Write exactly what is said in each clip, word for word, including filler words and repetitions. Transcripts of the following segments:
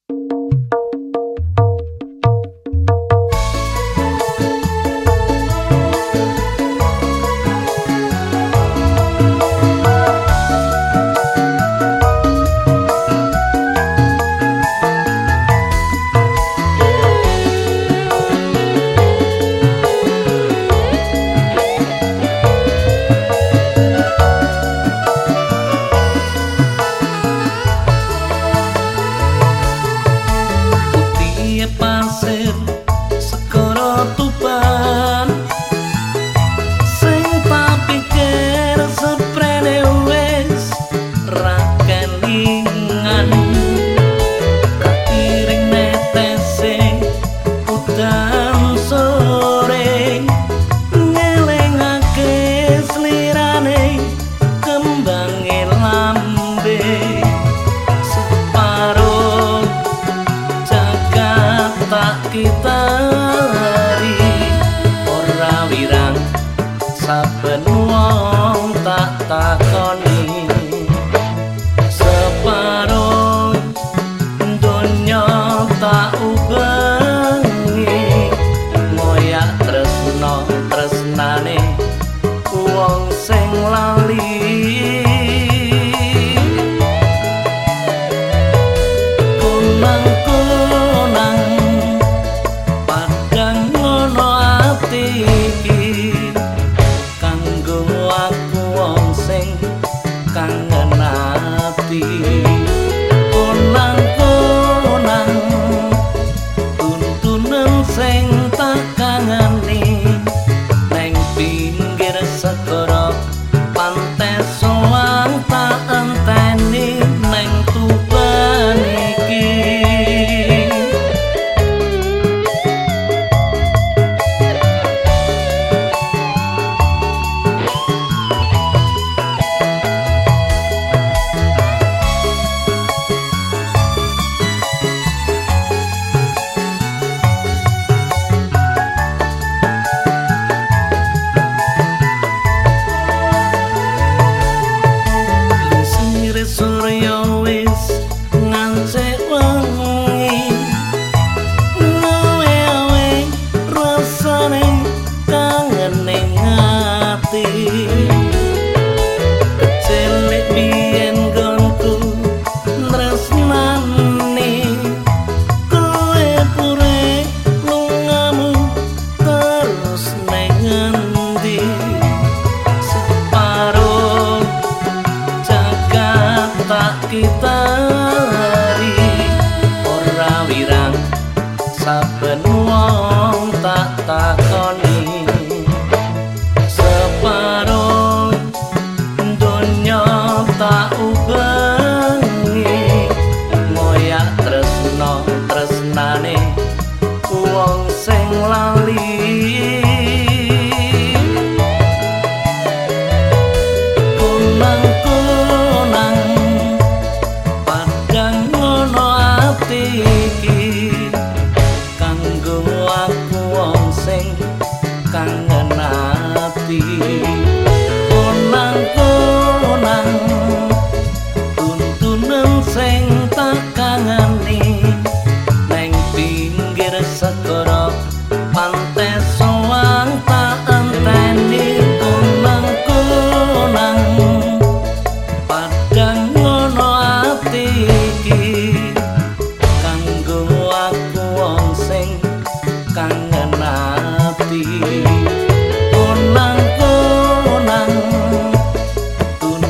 Kita hari ora wirang saben wong tak takoni separo donya tak ubengi moyak tresno tresnane wong sing lali kangen ati konang-konang tuntunan sing tak kangeni neng pinggir segara pantai soang tak enteni neng Tuban iki surya wis ngancik wengi ngawe-awe rasane kangen ning ati kecilik biyen gonku tresnani kowe pure lungamu terus ning endi separo tak kita hari ora wirang saben wong tak takoni separo donya tak ubengi moyak tresno tresnane wong sing lali iki kanggo aku wong sing kangen ati konang-konang tuntunan sing tak kangeni neng pinggir segara pantai soang tak enteni konang-konang padang ngono ati iki kangen ati konang-konang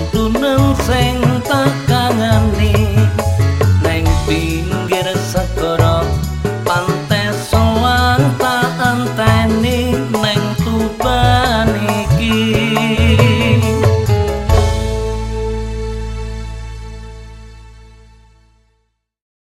tuntunan sing tak kangeni neng pinggir segara